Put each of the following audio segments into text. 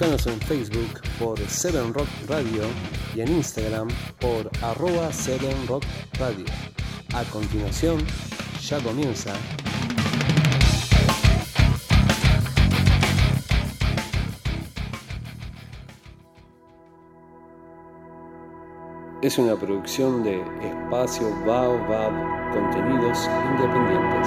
Búscanos en Facebook por 7Rock Radio y en Instagram por @7Rock Radio. A continuación, ya comienza. Es una producción de Espacio Baobab, contenidos independientes.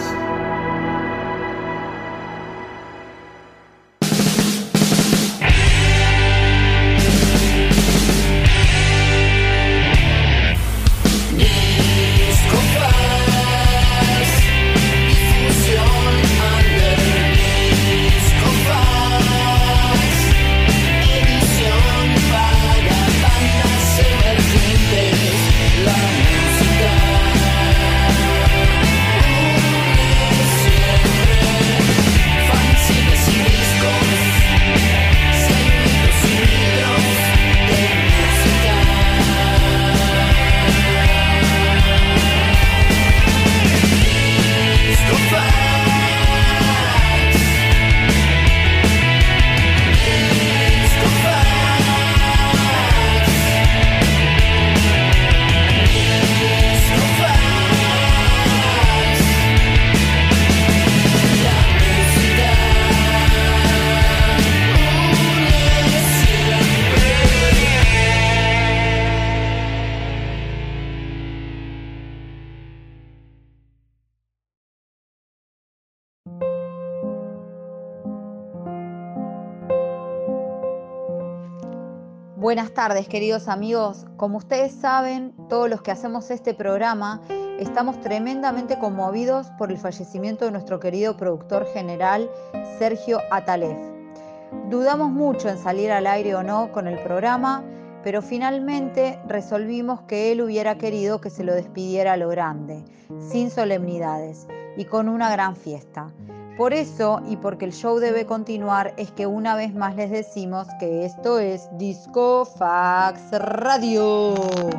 Buenas tardes, queridos amigos. Como ustedes saben, todos los que hacemos este programa estamos tremendamente conmovidos por el fallecimiento de nuestro querido productor general, Sergio Atalef. Dudamos mucho en salir al aire o no con el programa, pero finalmente resolvimos que él hubiera querido que se lo despidiera a lo grande, sin solemnidades y con una gran fiesta. Por eso, y porque el show debe continuar, es que una vez más les decimos que esto es Disco Fax Radio.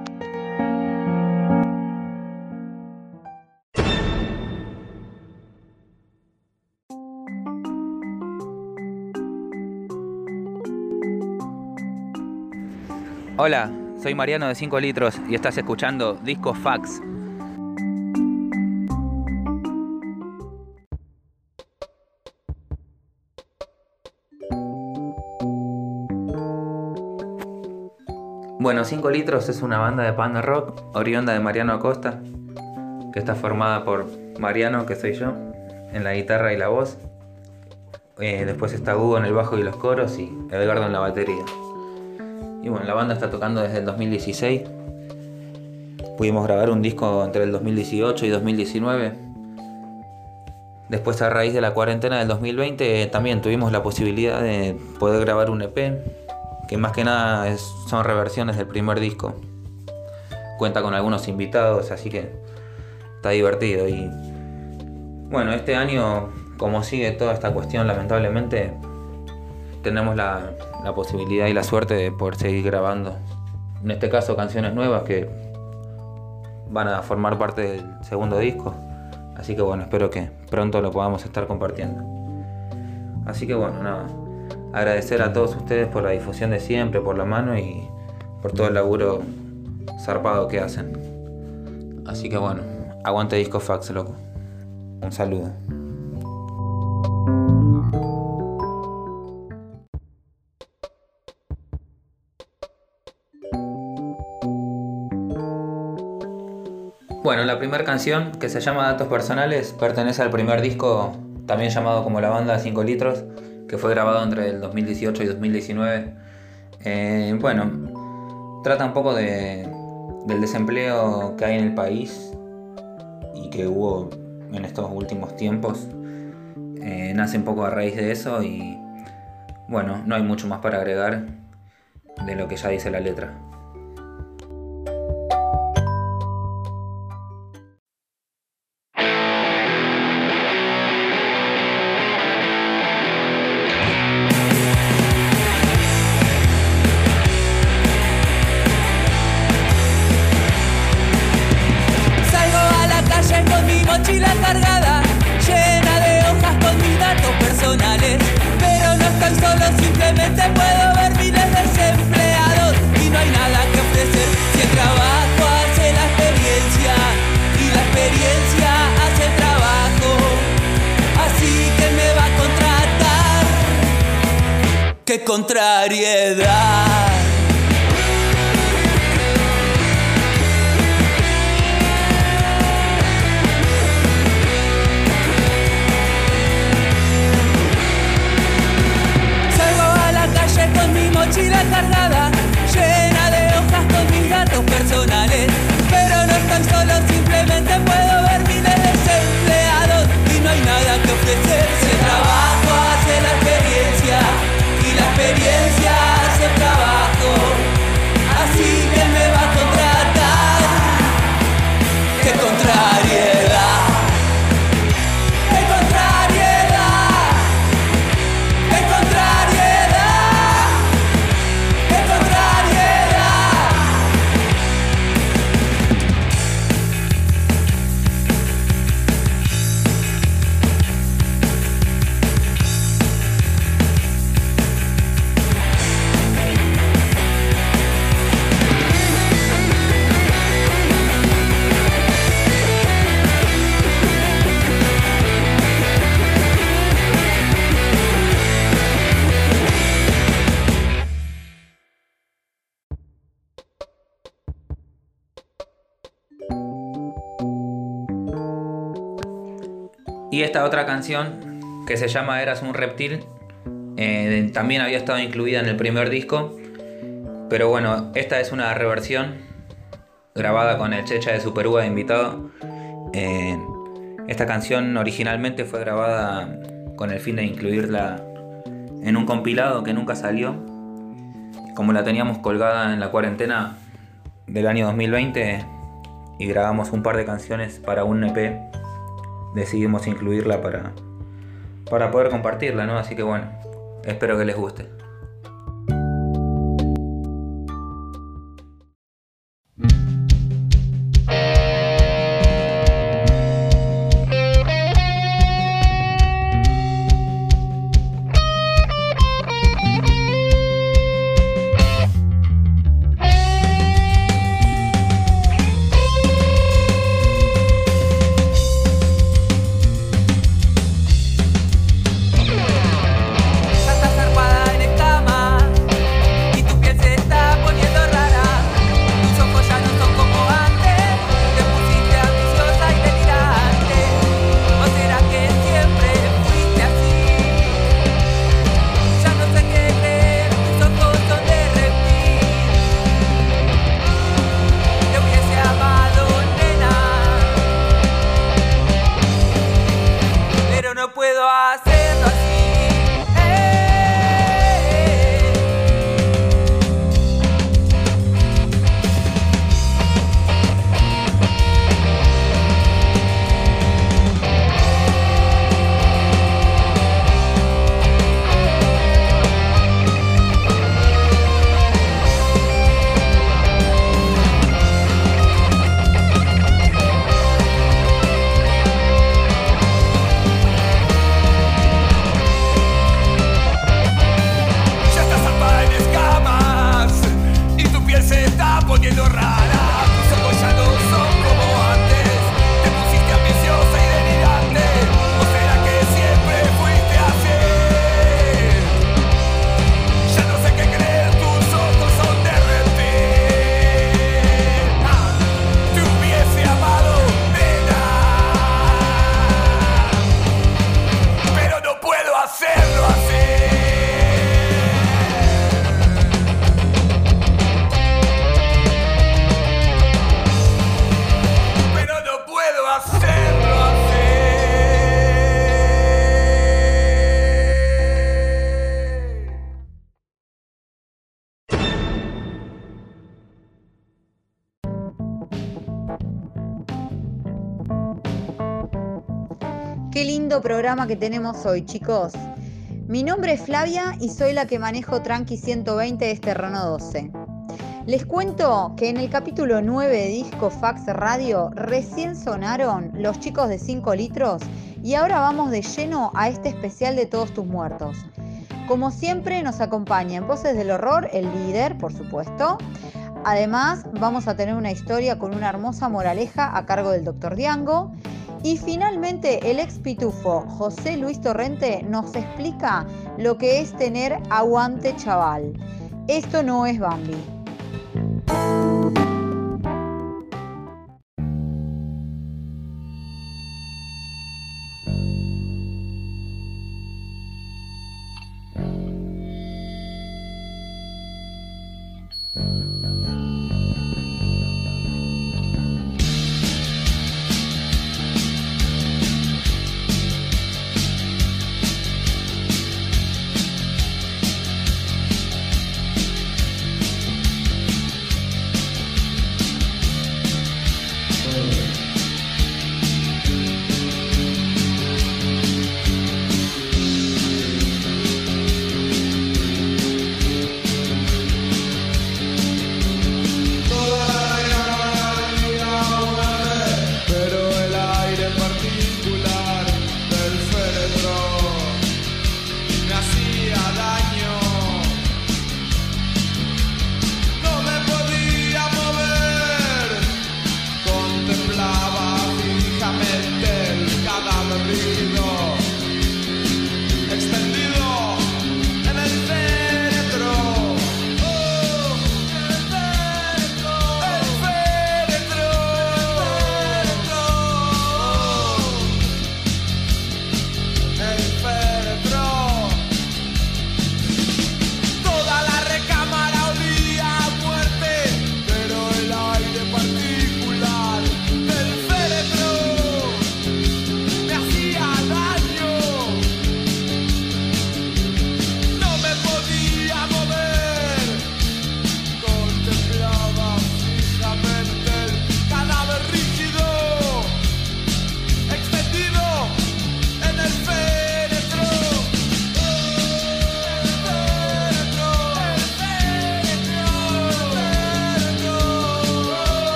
Hola, soy Mariano de 5 litros y estás escuchando Disco Fax. Bueno, 5 litros es una banda de punk rock oriunda de Mariano Acosta, que está formada por Mariano, que soy yo, en la guitarra y la voz. Después está Hugo en el bajo y los coros y Edgardo en la batería. Y bueno, la banda está tocando desde el 2016. Pudimos grabar un disco entre el 2018 y 2019. Después, a raíz de la cuarentena del 2020, también tuvimos la posibilidad de poder grabar un EP, que más que nada son reversiones del primer disco. Cuenta con algunos invitados, así que está divertido. Y bueno, este año, como sigue toda esta cuestión, lamentablemente, tenemos la posibilidad y la suerte de poder seguir grabando. En este caso, canciones nuevas que van a formar parte del segundo disco. Así que bueno, espero que pronto lo podamos estar compartiendo. Así que bueno, nada. Agradecer a todos ustedes por la difusión de siempre, por la mano y por todo el laburo zarpado que hacen. Así que bueno, aguante Disco Fax, loco. Un saludo. Bueno, la primera canción, que se llama Datos Personales, pertenece al primer disco, también llamado como La Banda de 5 litros, que fue grabado entre el 2018 y 2019. Bueno, trata un poco del desempleo que hay en el país y que hubo en estos últimos tiempos. Nace un poco a raíz de eso y bueno, no hay mucho más para agregar de lo que ya dice la letra. mochila cargada, llena de hojas con mis datos personales, pero no estoy solo, simplemente puedo qué contrariedad. Con mi mochila cargada, llena de hojas con mis datos personales. Pero no estoy solo, simplemente puedo ver miles de desempleados y no hay nada que ofrecer. Si el trabajo hace la experiencia y la experiencia hace el trabajo, así que me va a contratar. ¡Qué contrariedad! ¡Qué contrariedad! ¡Qué contrariedad! Y esta otra canción, que se llama Eras un reptil, también había estado incluida en el primer disco, pero bueno, esta es una reversión grabada con el Checha de Superúa de invitado. Esta canción originalmente fue grabada con el fin de incluirla en un compilado que nunca salió. Como la teníamos colgada en la cuarentena del año 2020 y grabamos un par de canciones para un EP, decidimos incluirla para poder compartirla, ¿no? Así que bueno, espero que les guste. Qué lindo programa que tenemos hoy, chicos. Mi nombre es Flavia y soy la que manejo Tranqui 120 de Terreno 12. Les cuento que en el capítulo 9 de Disco Fax Radio recién sonaron Los Chicos de 5 litros y ahora vamos de lleno a este especial de Todos tus muertos. Como siempre nos acompaña en Voces del Horror el líder, por supuesto. Además vamos a tener una historia con una hermosa moraleja a cargo del Dr. Diango. Y finalmente el ex pitufo José Luis Torrente nos explica lo que es tener aguante chaval. Esto no es Bambi.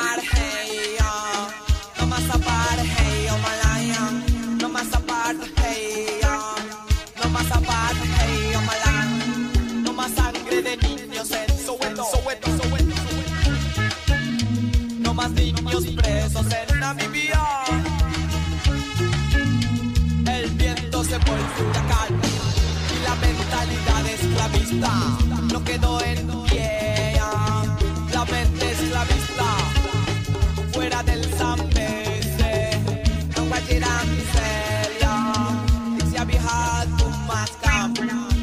No más apartheid, es un huracán y la mentalidad esclavista no quedó en pie. La mente esclavista fuera del Zambeze, non guagirà miseria, si ha viajado más campo.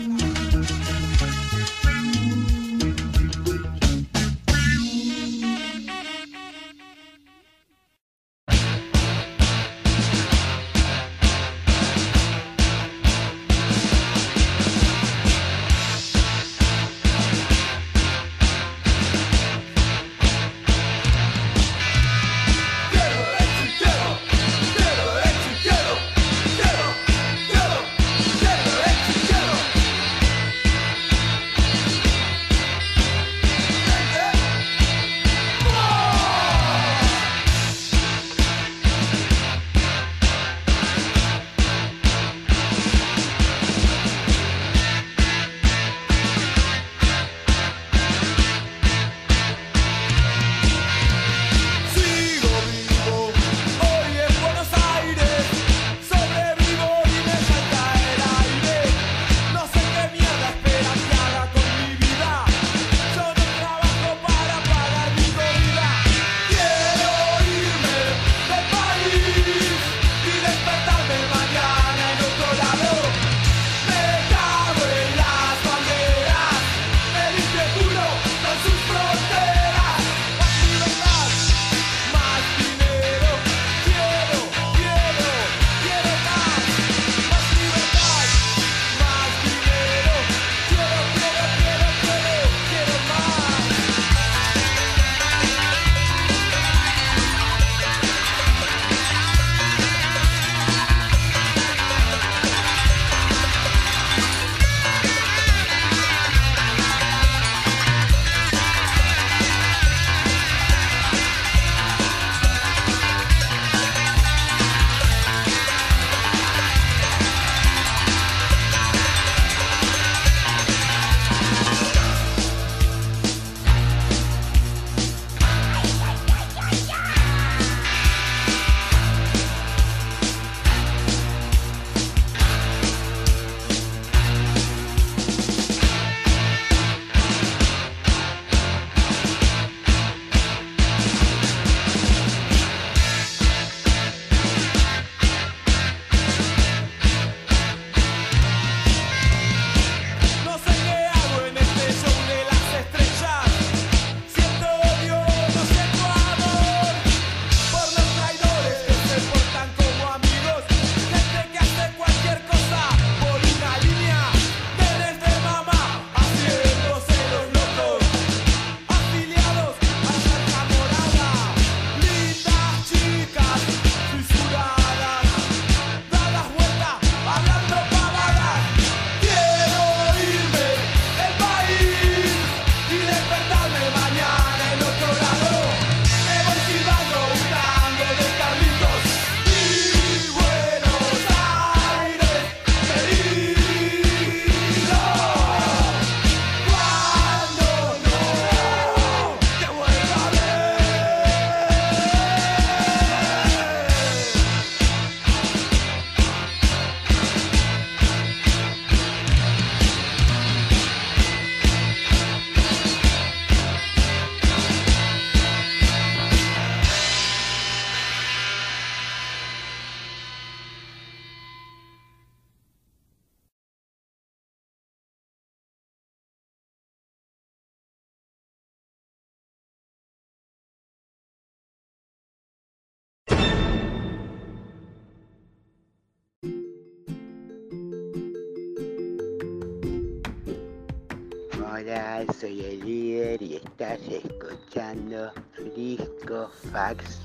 Hola, soy el líder y estás escuchando Disco Fax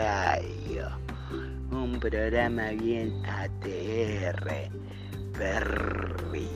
Radio, un programa bien ATR, Perry.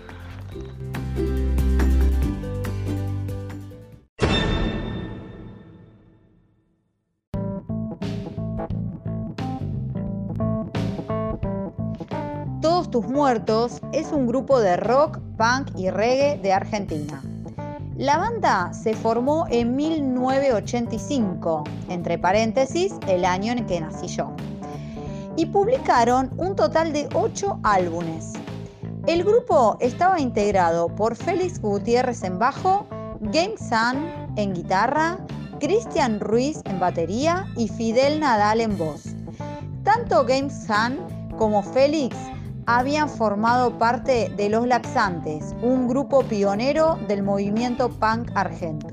Todos tus muertos es un grupo de rock, punk y reggae de Argentina. La banda se formó en 1985, entre paréntesis, el año en que nací yo, y publicaron un total de 8 álbumes. El grupo estaba integrado por Félix Gutiérrez en bajo, Game San en guitarra, Cristian Ruiz en batería y Fidel Nadal en voz. Tanto Game San como Félix habían formado parte de Los Laxantes, un grupo pionero del movimiento punk argento.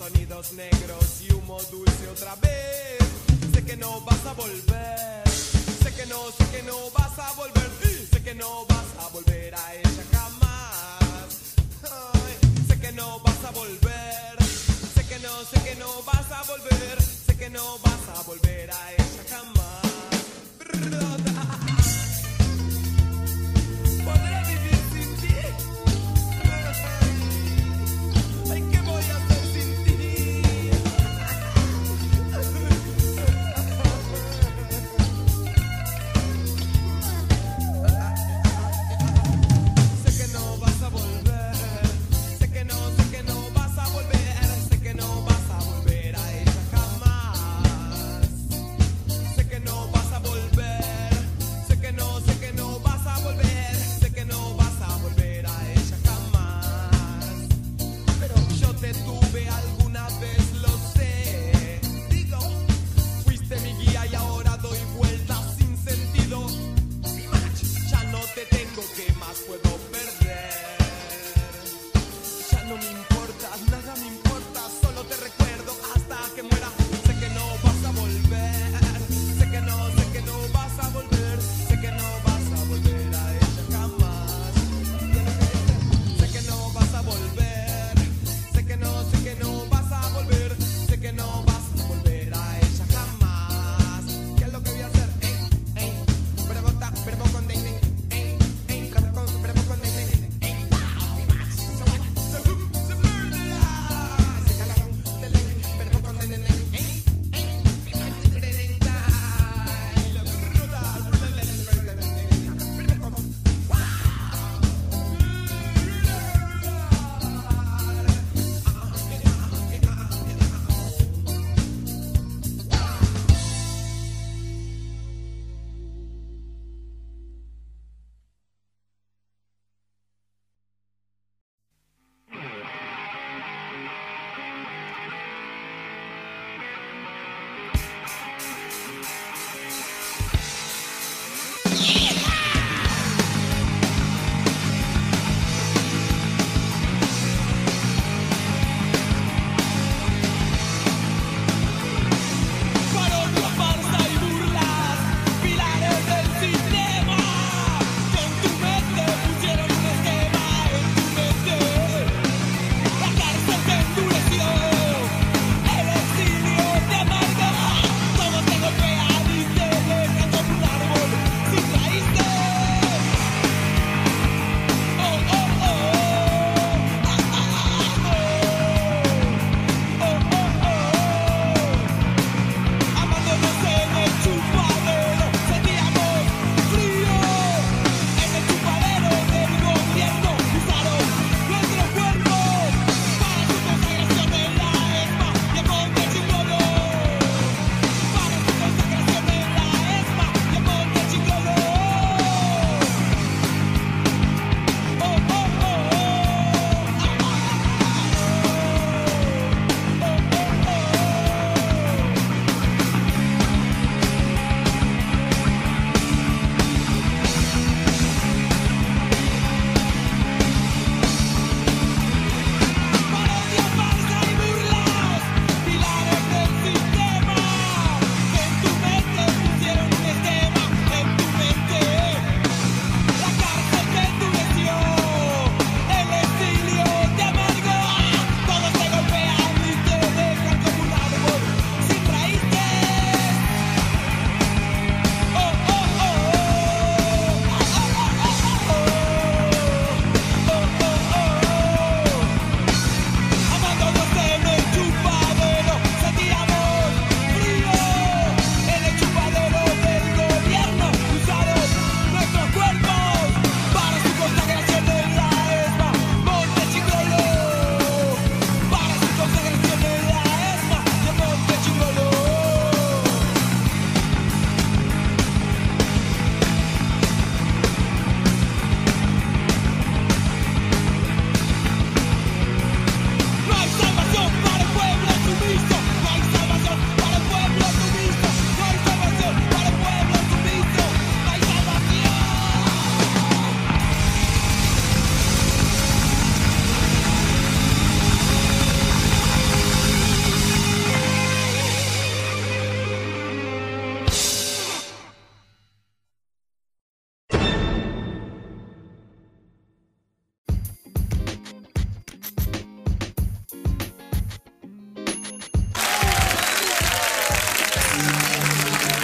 sonidos negros y humo dulce otra vez. Sé que no vas a volver. Sé que no vas a volver. Sé que no vas a volver a ella jamás. Ay, sé que no vas a volver. Sé que no vas a volver. Sé que no vas a volver a ella jamás. ¿Podré vivir sin ti? Ay, ¿qué voy a hacer sin ti? Sé que no vas a volver. Sé que no vas a volver. Sé que no vas a volver a ella jamás.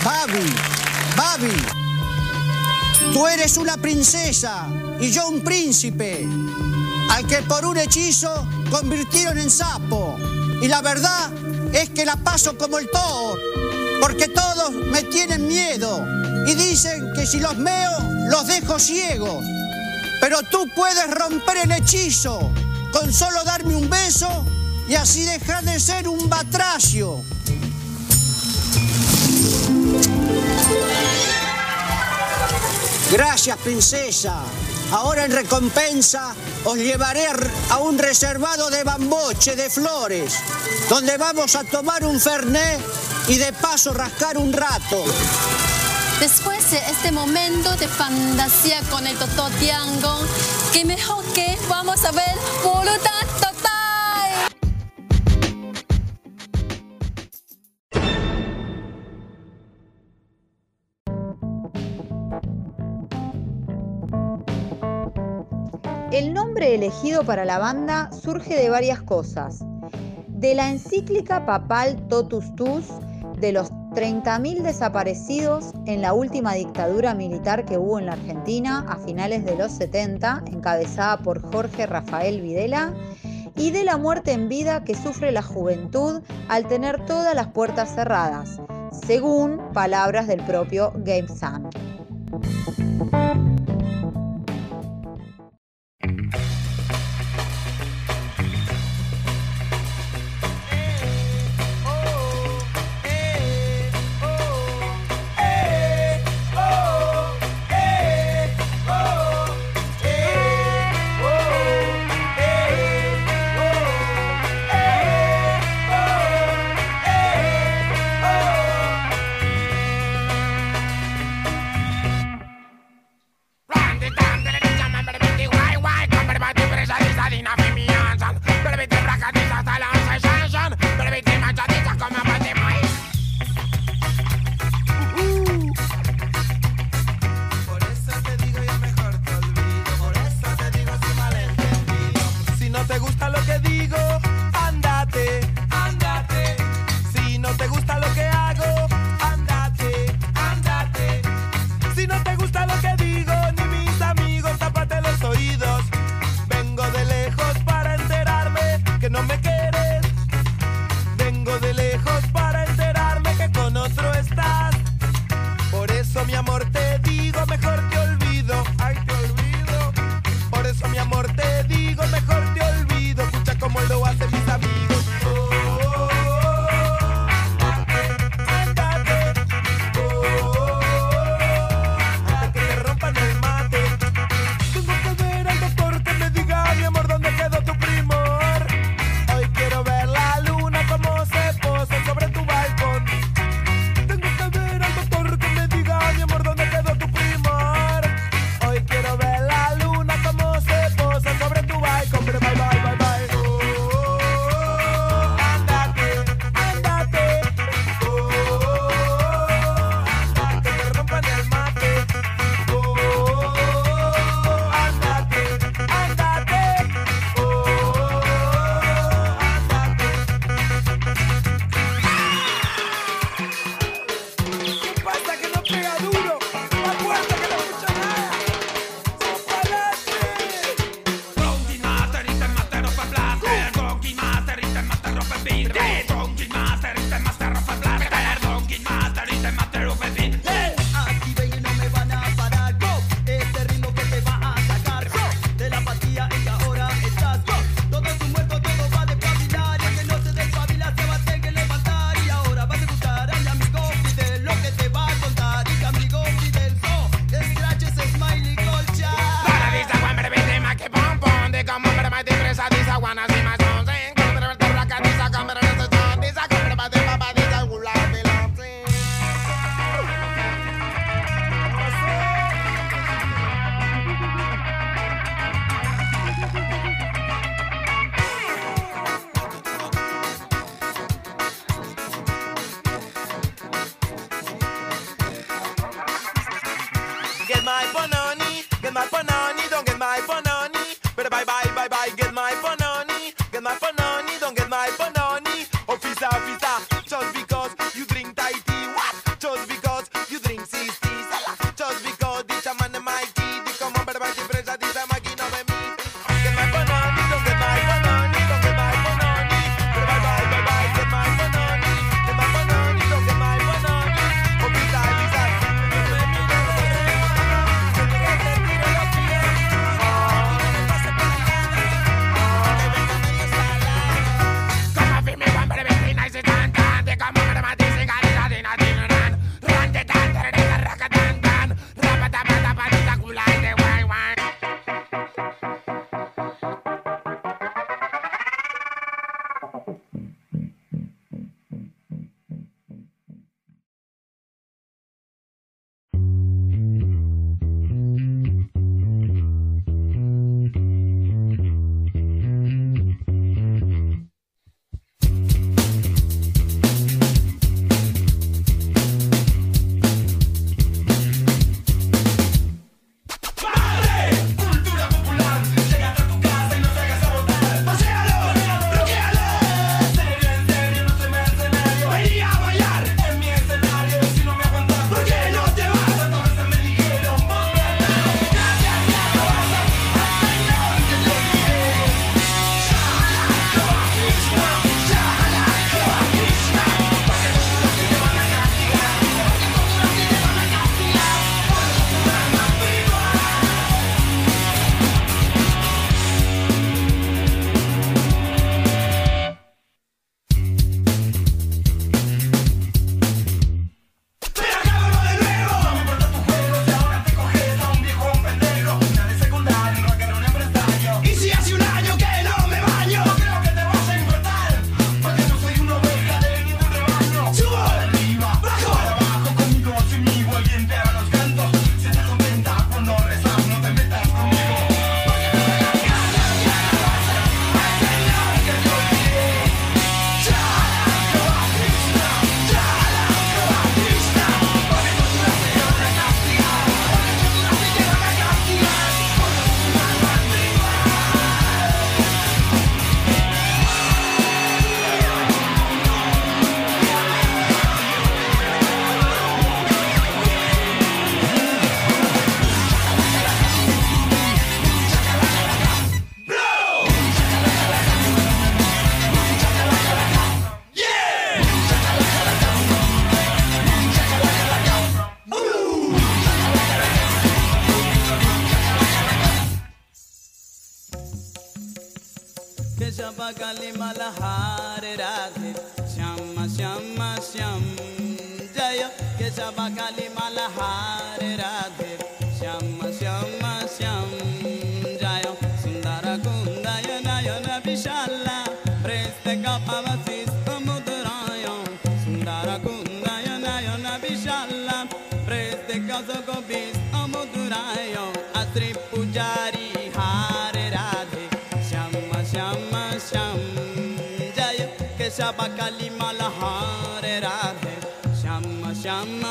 Babi, tú eres una princesa y yo un príncipe, al que por un hechizo convirtieron en sapo. Y la verdad es que la paso como el Thor, porque todos me tienen miedo y dicen que si los meo, los dejo ciegos. Pero tú puedes romper el hechizo con solo darme un beso y así dejar de ser un batracio. Gracias, princesa. Ahora en recompensa os llevaré a un reservado de Bamboche de Flores, donde vamos a tomar un fernet y de paso rascar un rato. Después de este momento de fantasía con el Toto Tiango, que mejor que vamos a ver Voluntad Total. El nombre elegido para la banda surge de varias cosas. De la encíclica papal Totus Tus, de los 30.000 desaparecidos en la última dictadura militar que hubo en la Argentina a finales de los 70, encabezada por Jorge Rafael Videla, y de la muerte en vida que sufre la juventud al tener todas las puertas cerradas, según palabras del propio Gabe Sam. Tengo que ver al doctor que me diga, mi amor, dónde quedó tu primor. Keshavakali Malahare Radhe Shyama Shyama Shyam Jaya Keshavakali Malahare Radhe Shyama Shyama Shyam Jaya Sundara Kundaya Nayana Vishala Preste Kapavasis Mudraya Sundara Kundaya Nayana Vishala Preste Kapavasis Mudraya Astri Pujari Hare Radhe Shyama Shyama Shyam Jaya Keshavakali Malahare Radhe Shyama Shyama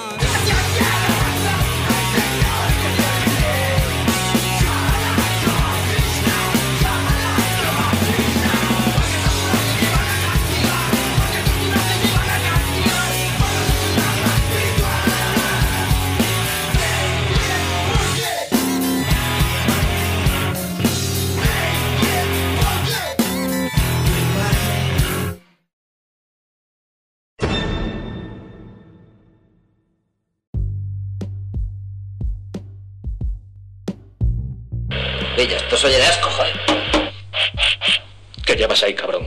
Ella, esto se oye de asco, joder. ¿Qué llevas ahí, cabrón?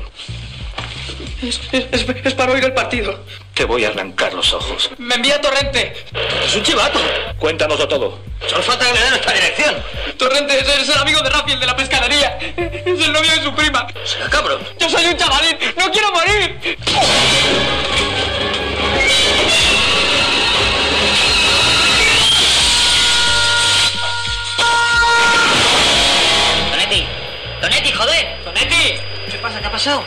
Es para oír el partido. Te voy a arrancar los ojos. ¡Me envía Torrente! ¡Es un chivato! Cuéntanoslo todo. Solo falta que le den nuestra dirección. Torrente es el amigo de Rafael de la pescadería. Es el novio de su prima. ¿Será cabrón? Yo soy un chavalín. ¡No quiero morir! ¡Tonetti, joder! ¡Tonetti! ¿Qué pasa? ¿Qué ha pasado?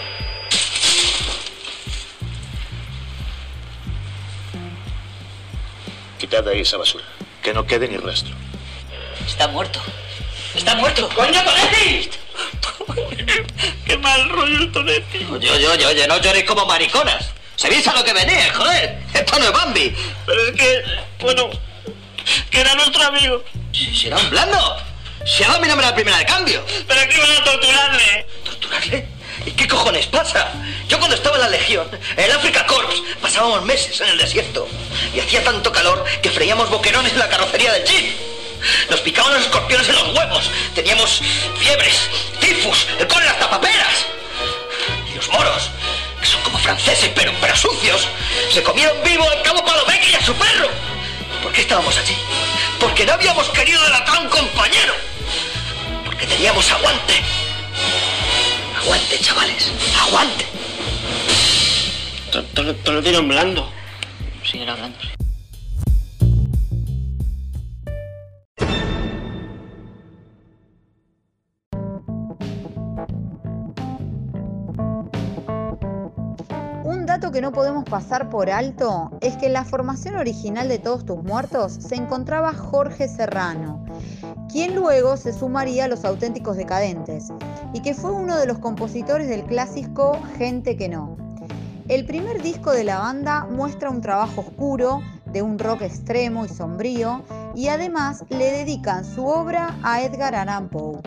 Quitad de ahí esa basura. Que no quede ni rastro. Está muerto. ¡Está muerto! ¡Coño, Tonetti! ¡Qué mal rollo el Tonetti! Oye, no lloréis como mariconas. ¿Sabéis a lo que venía, joder? Esto no es Bambi. Pero es que, bueno, que era nuestro amigo. Si era un blando. Si ha dado mi nombre a la primera de cambio. ¿Pero qué iban a torturarle? ¿Torturarle? ¿Y qué cojones pasa? Yo cuando estaba en la Legión, en el Africa Corps, pasábamos meses en el desierto. Y hacía tanto calor que freíamos boquerones en la carrocería del jeep. Nos picaban los escorpiones en los huevos. Teníamos fiebres, tifus, el cólera hasta paperas. Y los moros, que son como franceses pero sucios, se comieron vivo al cabo Palomeque y a su perro. ¿Por qué estábamos allí? Porque no habíamos querido delatar a un compañero. Porque teníamos aguante. Aguante, chavales. Aguante. Te lo dieron blando. Sí, era blando. Un dato que no podemos pasar por alto es que en la formación original de Todos tus muertos se encontraba Jorge Serrano, quien luego se sumaría a Los Auténticos Decadentes y que fue uno de los compositores del clásico Gente que no. El primer disco de la banda muestra un trabajo oscuro, de un rock extremo y sombrío, y además le dedican su obra a Edgar Allan Poe.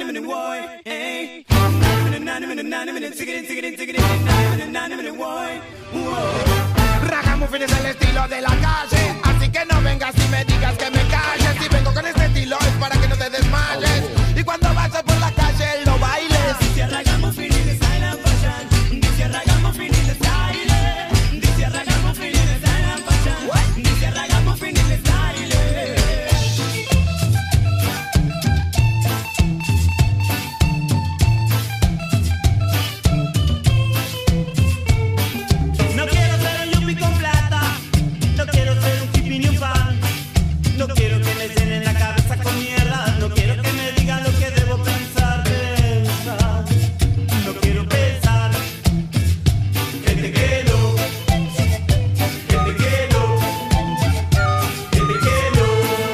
Ragamuffin es el estilo de la calle, así que no vengas y me digas que me calles. Si vengo con este estilo es para que no te desmayes, y cuando vayas por la calle lo bailes. Dice Ragamuffin in the style and fashion. Dice Ragamuffin in the style. Dice Ragamuffin in the style and fashion. Dice Ragamuffin in the style. No quiero que me llenen la cabeza con mierda. No quiero que me digan lo que debo pensar. No quiero pensar que te quiero, que te quiero, que te quiero.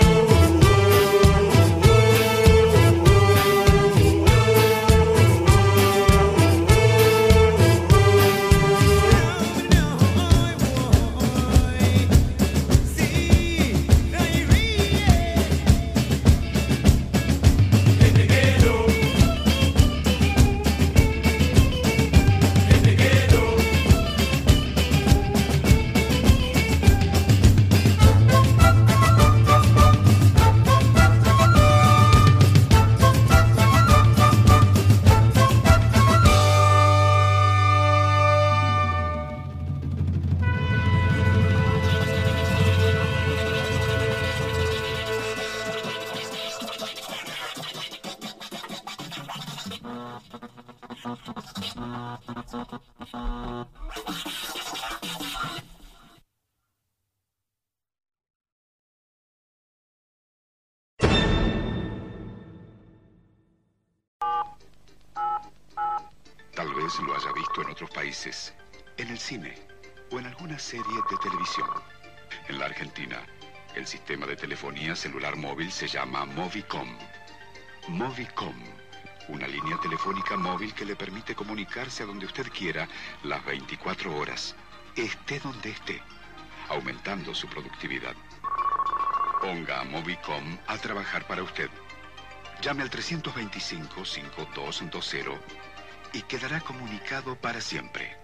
Tal vez lo haya visto en otros países, en el cine o en alguna serie de televisión. En la Argentina, el sistema de telefonía celular móvil se llama Movicom. Movicom, una línea telefónica móvil que le permite comunicarse a donde usted quiera las 24 horas, esté donde esté, aumentando su productividad. Ponga a Movicom a trabajar para usted. Llame al 325-5220 y quedará comunicado para siempre.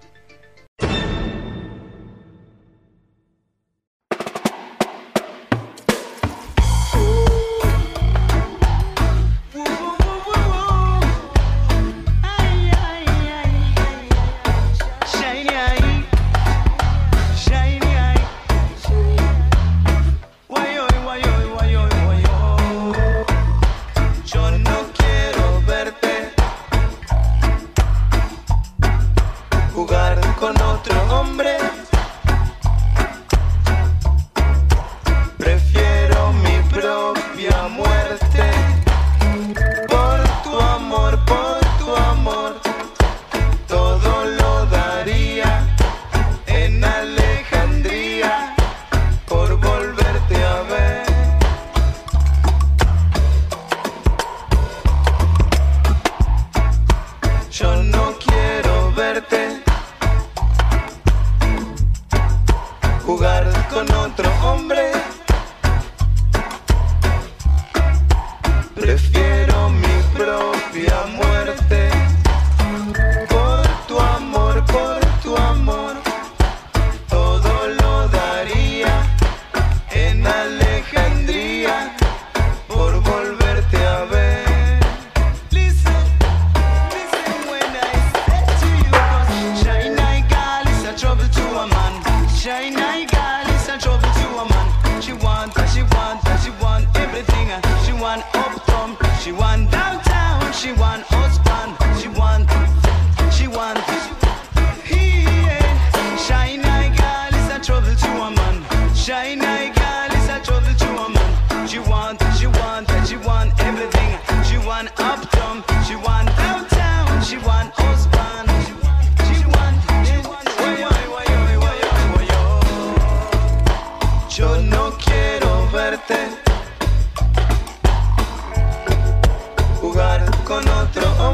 Jugar con otro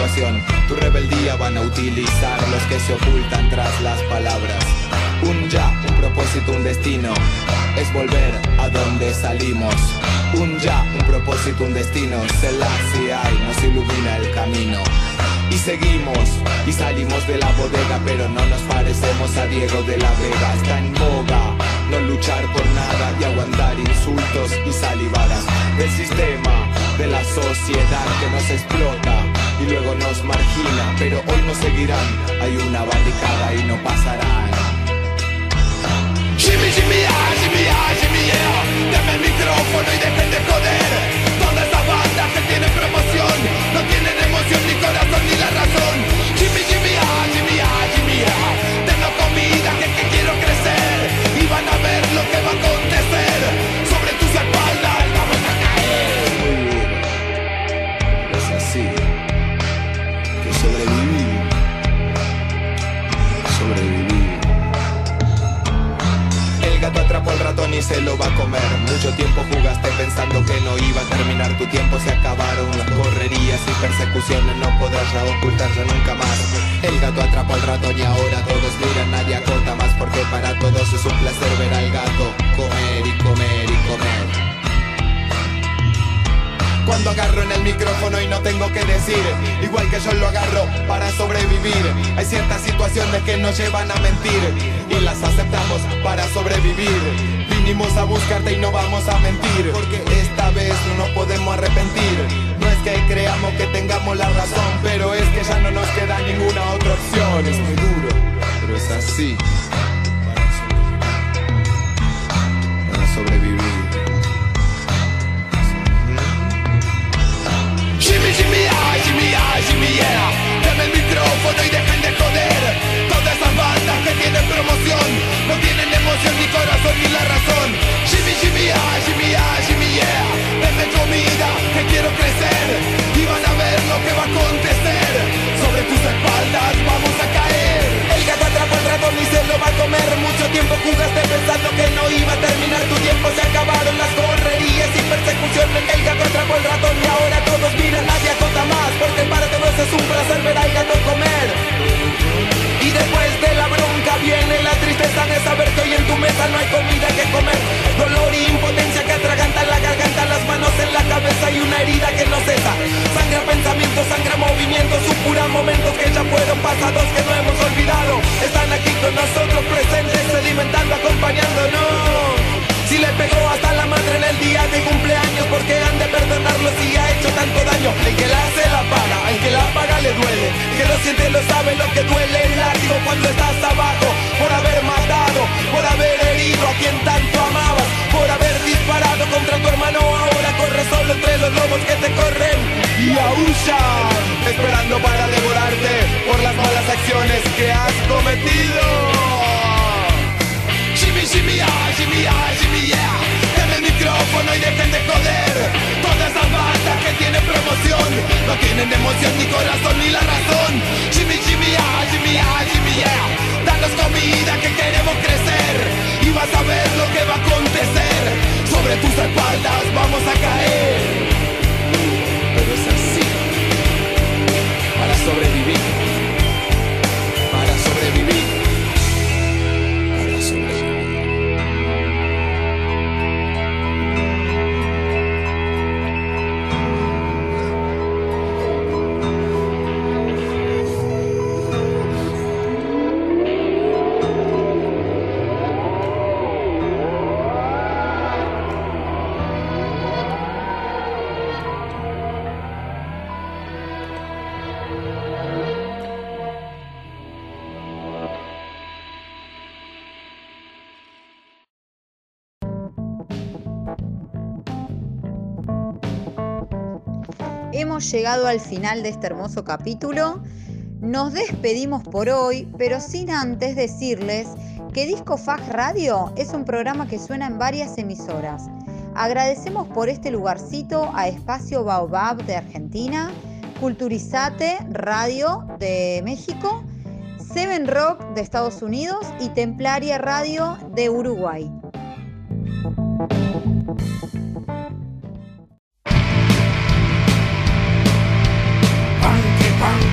situación. Tu rebeldía van a utilizar los que se ocultan tras las palabras. Un ya, un propósito, un destino, es volver a donde salimos. Un ya, un propósito, un destino, Selassie nos ilumina el camino. Y seguimos, y salimos de la bodega, pero no nos parecemos a Diego de la Vega. Está en boga no luchar por nada y aguantar insultos y salivadas del sistema, de la sociedad que nos explota y luego nos margina. Pero hoy nos seguirán, hay una barricada y no pasarán. Jimmy, Jimmy, ah, Jimmy, ah, Jimmy, yeah. Dame el micrófono y dejen de joder. Toda esta banda que tiene promoción no tienen emoción, ni corazón, ni la razón. Jimmy, Jimmy, ah, Jimmy, ah, Jimmy, yeah. Tengo comida que quiero crecer y van a ver lo que va a acontecer. Sobre tus espaldas vamos a caer. Muy duro, es así que sobreviví. El gato atrapó al ratón y se lo va a comer. Mucho tiempo jugaste pensando que no iba a terminar. Tu tiempo se acabaron, las correrías y persecuciones no podrás ya ocultarse nunca más. El gato atrapó al ratón y ahora todos miran, nadie acota más, porque para todos es un placer ver al gato comer y comer y comer. Cuando agarro en el micrófono y no tengo que decir, igual que yo lo agarro para sobrevivir. Hay ciertas situaciones que nos llevan a mentir y las aceptamos para sobrevivir. Vinimos a buscarte y no vamos a mentir, porque esta vez no nos podemos arrepentir. No es que creamos que tengamos la razón, pero es que ya no nos queda ninguna otra opción. Es muy duro, pero es así. Para sobrevivir. Jimmy, Jimmy, ah, Jimmy, ah, Jimmy, yeah. Dame el micrófono y dejen de joder. Todas esas bandas que tienen promoción no tienen emoción, ni corazón, ni la razón. Jimmy, Jimmy, ah, Jimmy, ah, Jimmy, yeah. Dame comida que quiero crecer y van a ver lo que va a acontecer. Sobre tus espaldas vamos a caer. El gato atrapó al ratón y se lo va a comer. Mucho tiempo jugaste pensando que no iba a terminar. Tu tiempo se acabaron, las correrías y persecuciones. El gato atrapó al ratón y ahora todos miran, nadie acota más, porque para todos es un placer ver al gato comer. Y después de la bronca viene la tristeza de saber que hoy en tu mesa no hay comida que comer. Dolor y impotencia que atragantan la garganta, las manos en la cabeza y una herida que no cesa. Sangra pensamientos, sangra movimientos, supuran momentos que ya fueron pasados, que no hemos olvidado. Están aquí con nosotros presentes, sedimentando, acompañándonos. Si le pegó hasta la madre en el día de cumpleaños, porque han de perdonarlo si ha hecho tanto daño. El que la hace la paga, el que la paga le duele. El que lo siente lo sabe lo que duele. El látigo cuando estás abajo, por haber matado, por haber herido a quien tanto amabas, por haber disparado contra tu hermano. Ahora corres solo entre los lobos que te corren y aúllan, esperando para devorarte por las malas acciones que has cometido. Jimmy, Jimmy, ah, Jimmy, ah, Jimmy, yeah. Dame el micrófono y dejen de joder. Todas esas bandas que tienen promoción no tienen emoción, ni corazón, ni la razón. Jimmy, Jimmy, ah, Jimmy, ah, Jimmy, yeah. Danos comida que queremos crecer y vas a ver lo que va a acontecer. Sobre tus espaldas vamos a caer. Pero es así. Para sobrevivir. Para sobrevivir. Para sobrevivir. Hemos llegado al final de este hermoso capítulo. Nos despedimos por hoy, pero sin antes decirles que Disco Fag Radio es un programa que suena en varias emisoras. Agradecemos por este lugarcito a Espacio Baobab de Argentina, Culturizate Radio de México, Seven Rock de Estados Unidos y Templaria Radio de Uruguay. Punk,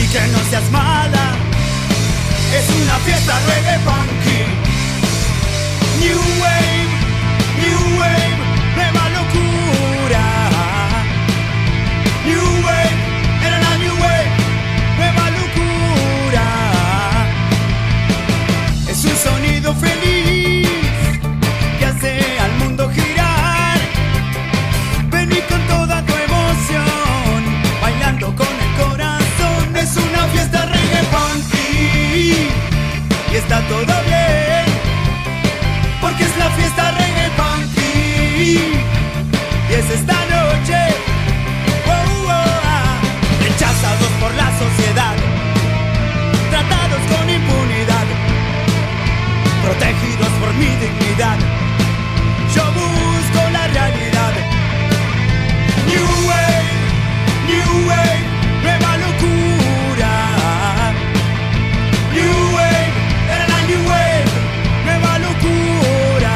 que no seas mala. Es una fiesta reggae funky. New wave, nueva locura. New wave, era la new wave, nueva locura. Es un sonido feliz que hace al mundo girar. Vení con toda tu emoción, bailando con el corazón. Es una fiesta reggae funky y está todo bien, porque es la fiesta reggae funky y es esta noche. Rechazados por la sociedad, tratados con impunidad, protegidos por mi dignidad, yo busco la realidad. New wave, nueva locura. New wave, era la new wave, nueva locura.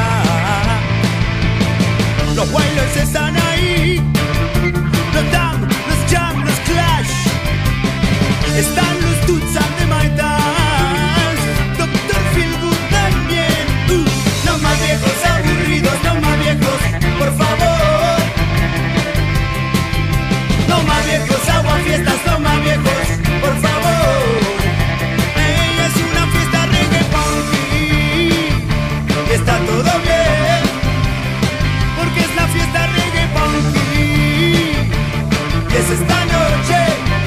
Los wailers están ahí, los Damn, los Jam, los Clash. Están los Toots and the Maytals, Dr. Feelgood también. No más viejos aburridos, no más viejos, por favor. No más viejos aguafiestas, no más viejos, por favor. Ella es una fiesta reggae funky y está todo bien, porque es la fiesta reggae funky y es esta noche.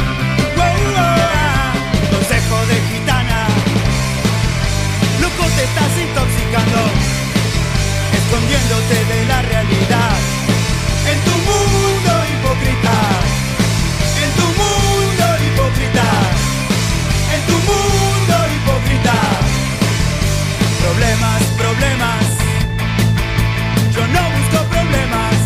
Consejo de gitana, loco te estás intoxicando, escondiéndote de la realidad. En tu mundo hipócrita, en tu mundo hipócrita, en tu mundo hipócrita. Problemas, problemas, yo no busco problemas,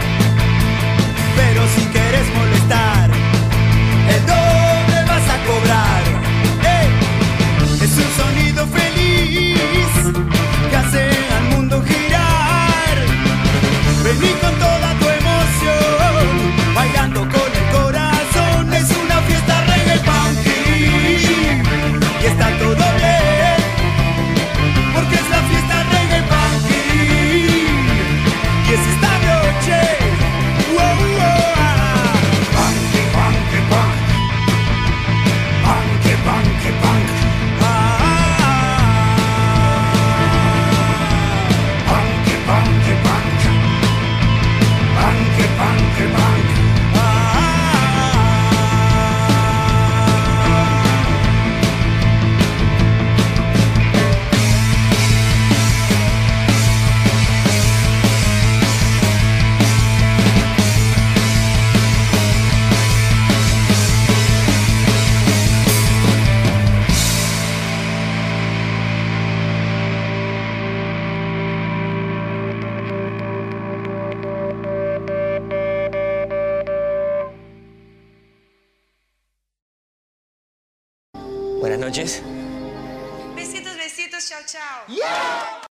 pero si quieres molestar, el doble vas a cobrar. Es un sonido feliz que hace al mundo girar. Vení con toda tu emoción, bailando con el corazón. Es una fiesta reggae funky y está todo bien, porque es la fiesta reggae funky y es esta noche. Funky, funky, funk. Funky, funky, funk. Funky, funky, funk. Funky, funky, funk. Buenas noches. Besitos, besitos, chao, chao.